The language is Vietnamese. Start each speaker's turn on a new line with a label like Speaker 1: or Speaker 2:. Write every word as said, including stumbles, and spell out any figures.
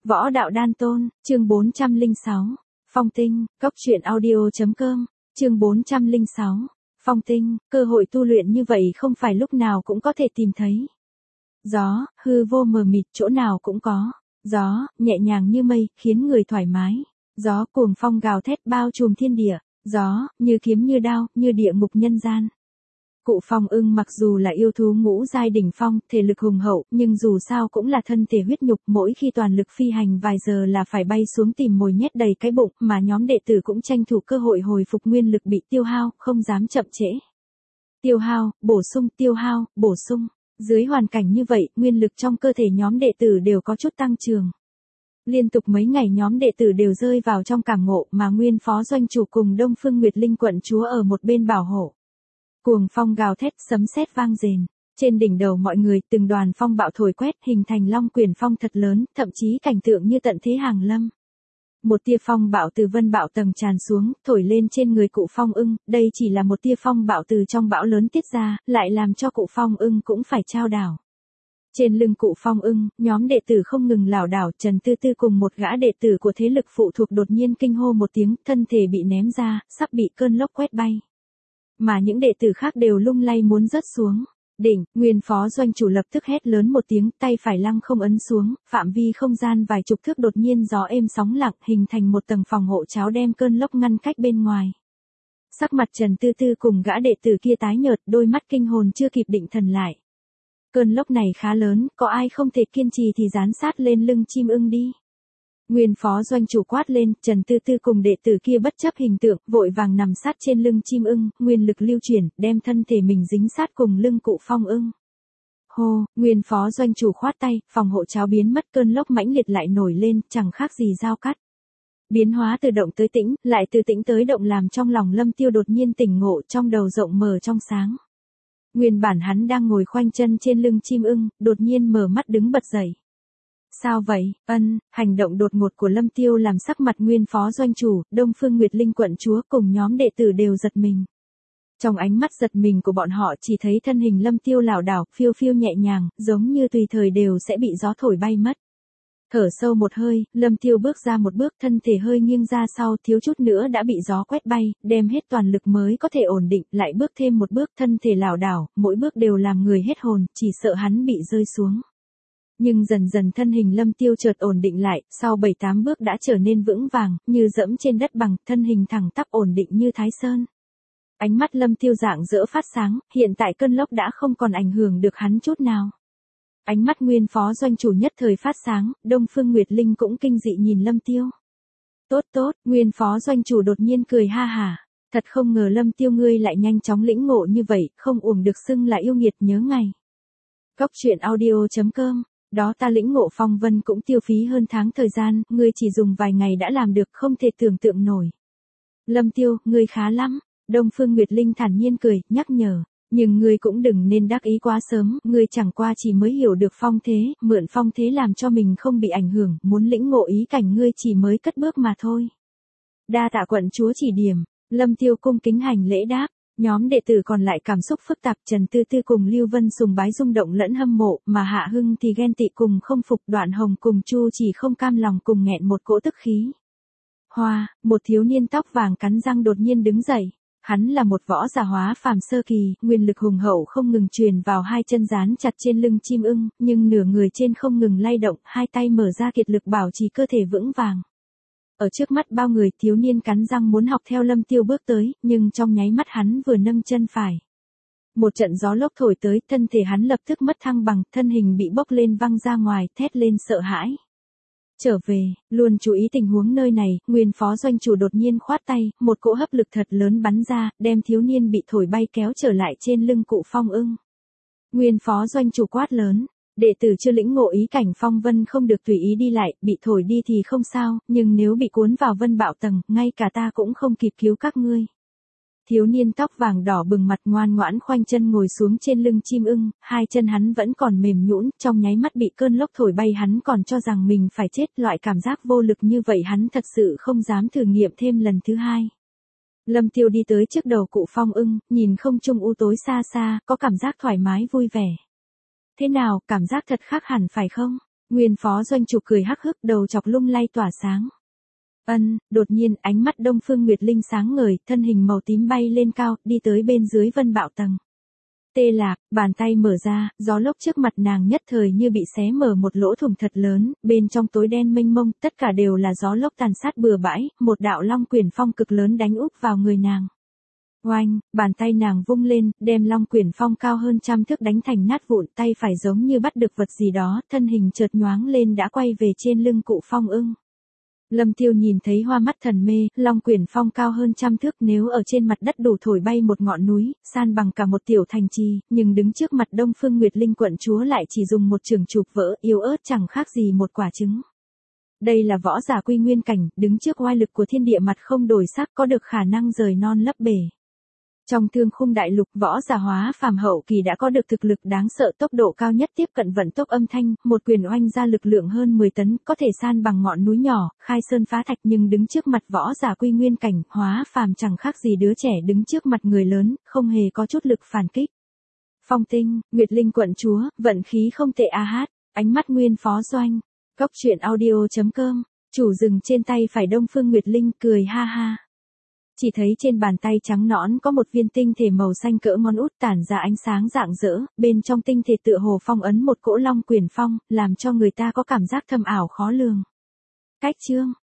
Speaker 1: Võ đạo đan tôn, chương bốn trăm lẻ sáu. Phong tinh, cốc truyện audio.com, chương bốn trăm lẻ sáu. Phong tinh, cơ hội tu luyện như vậy không phải lúc nào cũng có thể tìm thấy. Gió, hư vô mờ mịt chỗ nào cũng có. Gió, nhẹ nhàng như mây, khiến người thoải mái. Gió cuồng phong gào thét bao trùm thiên địa. Gió, như kiếm như đao, như địa ngục nhân gian. Cụ Phong Ưng mặc dù là yêu thú ngũ giai đỉnh phong, thể lực hùng hậu, nhưng dù sao cũng là thân thể huyết nhục, mỗi khi toàn lực phi hành vài giờ là phải bay xuống tìm mồi nhét đầy cái bụng, mà nhóm đệ tử cũng tranh thủ cơ hội hồi phục nguyên lực bị tiêu hao, không dám chậm trễ. Tiêu hao, bổ sung, tiêu hao, bổ sung. Dưới hoàn cảnh như vậy, nguyên lực trong cơ thể nhóm đệ tử đều có chút tăng trưởng. Liên tục mấy ngày nhóm đệ tử đều rơi vào trong cảm ngộ mà nguyên phó doanh chủ cùng Đông Phương Nguyệt Linh quận chúa ở một bên bảo hộ. Cuồng phong gào thét, sấm sét vang rền. Trên đỉnh đầu mọi người, từng đoàn phong bạo thổi quét, hình thành long quyển phong thật lớn, thậm chí cảnh tượng như tận thế hàng lâm. Một tia phong bạo từ vân bạo tầng tràn xuống, thổi lên trên người cụ Phong Ưng, đây chỉ là một tia phong bạo từ trong bão lớn tiết ra, lại làm cho cụ Phong Ưng cũng phải chao đảo. Trên lưng cụ Phong Ưng, nhóm đệ tử không ngừng lảo đảo, Trần Tư Tư cùng một gã đệ tử của thế lực phụ thuộc đột nhiên kinh hô một tiếng, thân thể bị ném ra, sắp bị cơn lốc quét bay. Mà những đệ tử khác đều lung lay muốn rớt xuống. Đỉnh, nguyên phó doanh chủ lập tức hét lớn một tiếng, tay phải lăng không ấn xuống, phạm vi không gian vài chục thước đột nhiên gió êm sóng lặng, hình thành một tầng phòng hộ cháo đem cơn lốc ngăn cách bên ngoài. Sắc mặt Trần Tư Tư cùng gã đệ tử kia tái nhợt, đôi mắt kinh hồn chưa kịp định thần lại. Cơn lốc này khá lớn, có ai không thể kiên trì thì dán sát lên lưng chim ưng đi. Nguyên phó doanh chủ quát lên, Trần Tư Tư cùng đệ tử kia bất chấp hình tượng, vội vàng nằm sát trên lưng chim ưng, nguyên lực lưu chuyển, đem thân thể mình dính sát cùng lưng cụ Phong Ưng. Hô, nguyên phó doanh chủ khoát tay, phòng hộ cháo biến mất, cơn lốc mãnh liệt lại nổi lên, chẳng khác gì dao cắt. Biến hóa từ động tới tĩnh, lại từ tĩnh tới động làm trong lòng Lâm Tiêu đột nhiên tỉnh ngộ, trong đầu rộng mở trong sáng. Nguyên bản hắn đang ngồi khoanh chân trên lưng chim ưng, đột nhiên mở mắt đứng bật dậy. Sao vậy, ân, hành động đột ngột của Lâm Tiêu làm sắc mặt nguyên phó doanh chủ, Đông Phương Nguyệt Linh quận chúa cùng nhóm đệ tử đều giật mình. Trong ánh mắt giật mình của bọn họ chỉ thấy thân hình Lâm Tiêu lảo đảo, phiêu phiêu nhẹ nhàng, giống như tùy thời đều sẽ bị gió thổi bay mất. Thở sâu một hơi, Lâm Tiêu bước ra một bước, thân thể hơi nghiêng ra sau, thiếu chút nữa đã bị gió quét bay, đem hết toàn lực mới có thể ổn định, lại bước thêm một bước, thân thể lảo đảo, mỗi bước đều làm người hết hồn, chỉ sợ hắn bị rơi xuống. Nhưng dần dần thân hình Lâm Tiêu chợt ổn định lại, sau bảy tám bước đã trở nên vững vàng, như dẫm trên đất bằng, thân hình thẳng tắp ổn định như Thái Sơn. Ánh mắt Lâm Tiêu rạng rỡ phát sáng, hiện tại cơn lốc đã không còn ảnh hưởng được hắn chút nào. Ánh mắt nguyên phó doanh chủ nhất thời phát sáng, Đông Phương Nguyệt Linh cũng kinh dị nhìn Lâm Tiêu. Tốt tốt, nguyên phó doanh chủ đột nhiên cười ha hả. Thật không ngờ Lâm Tiêu ngươi lại nhanh chóng lĩnh ngộ như vậy, không uổng được xưng là yêu nghiệt nhớ ngày. Cốc truyện audio.com. Đó ta lĩnh ngộ phong vân cũng tiêu phí hơn tháng thời gian, ngươi chỉ dùng vài ngày đã làm được, không thể tưởng tượng nổi. Lâm Tiêu, ngươi khá lắm. Đông Phương Nguyệt Linh thản nhiên cười, nhắc nhở. Nhưng ngươi cũng đừng nên đắc ý quá sớm, ngươi chẳng qua chỉ mới hiểu được phong thế, mượn phong thế làm cho mình không bị ảnh hưởng, muốn lĩnh ngộ ý cảnh ngươi chỉ mới cất bước mà thôi. Đa tạ quận chúa chỉ điểm, Lâm Tiêu cung kính hành lễ đáp. Nhóm đệ tử còn lại cảm xúc phức tạp, Trần Tư Tư cùng Lưu Vân sùng bái rung động lẫn hâm mộ, mà Hạ Hưng thì ghen tị cùng không phục, Đoạn Hồng cùng Chu chỉ không cam lòng cùng nghẹn một cỗ tức khí. Hoa, một thiếu niên tóc vàng cắn răng đột nhiên đứng dậy. Hắn là một võ giả hóa phàm sơ kỳ, nguyên lực hùng hậu không ngừng truyền vào hai chân dán chặt trên lưng chim ưng, nhưng nửa người trên không ngừng lay động, hai tay mở ra kiệt lực bảo trì cơ thể vững vàng. Ở trước mắt bao người, thiếu niên cắn răng muốn học theo Lâm Tiêu bước tới, nhưng trong nháy mắt hắn vừa nâng chân phải. Một trận gió lốc thổi tới, thân thể hắn lập tức mất thăng bằng, thân hình bị bốc lên văng ra ngoài, thét lên sợ hãi. Trở về, luôn chú ý tình huống nơi này, nguyên phó doanh chủ đột nhiên khoát tay, một cỗ hấp lực thật lớn bắn ra, đem thiếu niên bị thổi bay kéo trở lại trên lưng cụ Phong Ưng. Nguyên phó doanh chủ quát lớn. Đệ tử chưa lĩnh ngộ ý cảnh phong vân không được tùy ý đi lại, bị thổi đi thì không sao, nhưng nếu bị cuốn vào vân bạo tầng, ngay cả ta cũng không kịp cứu các ngươi. Thiếu niên tóc vàng đỏ bừng mặt ngoan ngoãn khoanh chân ngồi xuống trên lưng chim ưng, hai chân hắn vẫn còn mềm nhũn, trong nháy mắt bị cơn lốc thổi bay hắn còn cho rằng mình phải chết, loại cảm giác vô lực như vậy hắn thật sự không dám thử nghiệm thêm lần thứ hai. Lâm Tiêu đi tới trước đầu cụ Phong Ưng, nhìn không trung u tối xa xa, có cảm giác thoải mái vui vẻ. Thế nào, cảm giác thật khác hẳn phải không? Nguyên phó doanh trục cười hắc hức, đầu chọc lung lay tỏa sáng. Ân, đột nhiên ánh mắt Đông Phương Nguyệt Linh sáng ngời, thân hình màu tím bay lên cao, đi tới bên dưới vân bạo tầng. Tê lạc, bàn tay mở ra, gió lốc trước mặt nàng nhất thời như bị xé mở một lỗ thủng thật lớn, bên trong tối đen mênh mông, tất cả đều là gió lốc tàn sát bừa bãi, một đạo long quyển phong cực lớn đánh úp vào người nàng. Oanh, bàn tay nàng vung lên, đem long quyển phong cao hơn trăm thước đánh thành nát vụn, tay phải giống như bắt được vật gì đó, thân hình chợt nhoáng lên đã quay về trên lưng cụ phong ưng. Lâm Tiêu nhìn thấy hoa mắt thần mê, long quyển phong cao hơn trăm thước, nếu ở trên mặt đất đủ thổi bay một ngọn núi, san bằng cả một tiểu thành trì, nhưng đứng trước mặt Đông Phương Nguyệt Linh quận chúa lại chỉ dùng một chưởng chụp vỡ, yếu ớt chẳng khác gì một quả trứng. Đây là võ giả quy nguyên cảnh, đứng trước oai lực của thiên địa mặt không đổi sắc, có được khả năng rời non lấp bể. Trong thương khung đại lục, võ giả hóa phàm hậu kỳ đã có được thực lực đáng sợ, tốc độ cao nhất tiếp cận vận tốc âm thanh, một quyền oanh ra lực lượng hơn mười tấn, có thể san bằng ngọn núi nhỏ, khai sơn phá thạch, nhưng đứng trước mặt võ giả quy nguyên cảnh, hóa phàm chẳng khác gì đứa trẻ đứng trước mặt người lớn, không hề có chút lực phản kích. Phong Tinh, Nguyệt Linh quận chúa, vận khí không tệ a hát, ánh mắt Nguyên phó doanh. Cốc truyện audio chấm com, chủ rừng trên tay phải Đông Phương Nguyệt Linh cười ha ha. Chỉ thấy trên bàn tay trắng nõn có một viên tinh thể màu xanh cỡ ngón út tản ra ánh sáng rạng rỡ, bên trong tinh thể tựa hồ phong ấn một cỗ long quyển phong, làm cho người ta có cảm giác thâm ảo khó lường. Cách chương